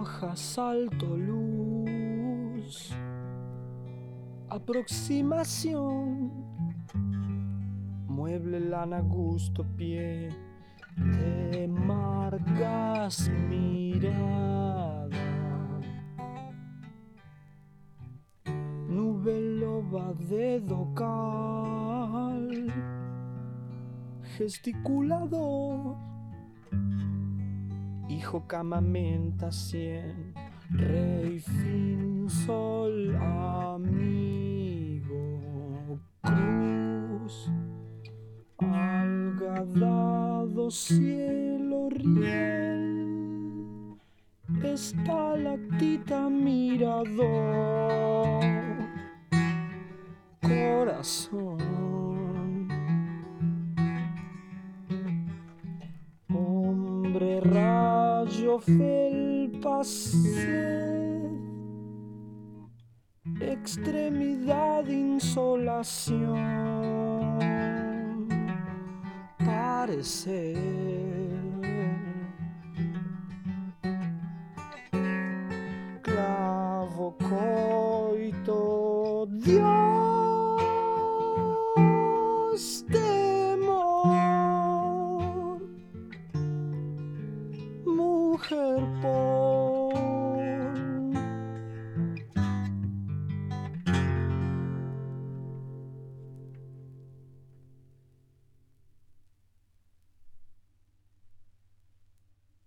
baja, salto, luz, aproximación, mueble, lana, gusto, pie, te marcas mirada, nube, loba, dedo, cal, gesticulador, hijo, cama, menta, cien, rey, fin, sol, amigo, cruz, alga, dado, cielo, riel, estalactita, mirador, corazón, hombre, rayo, felpa, sed, extremidad, insolación, parecer,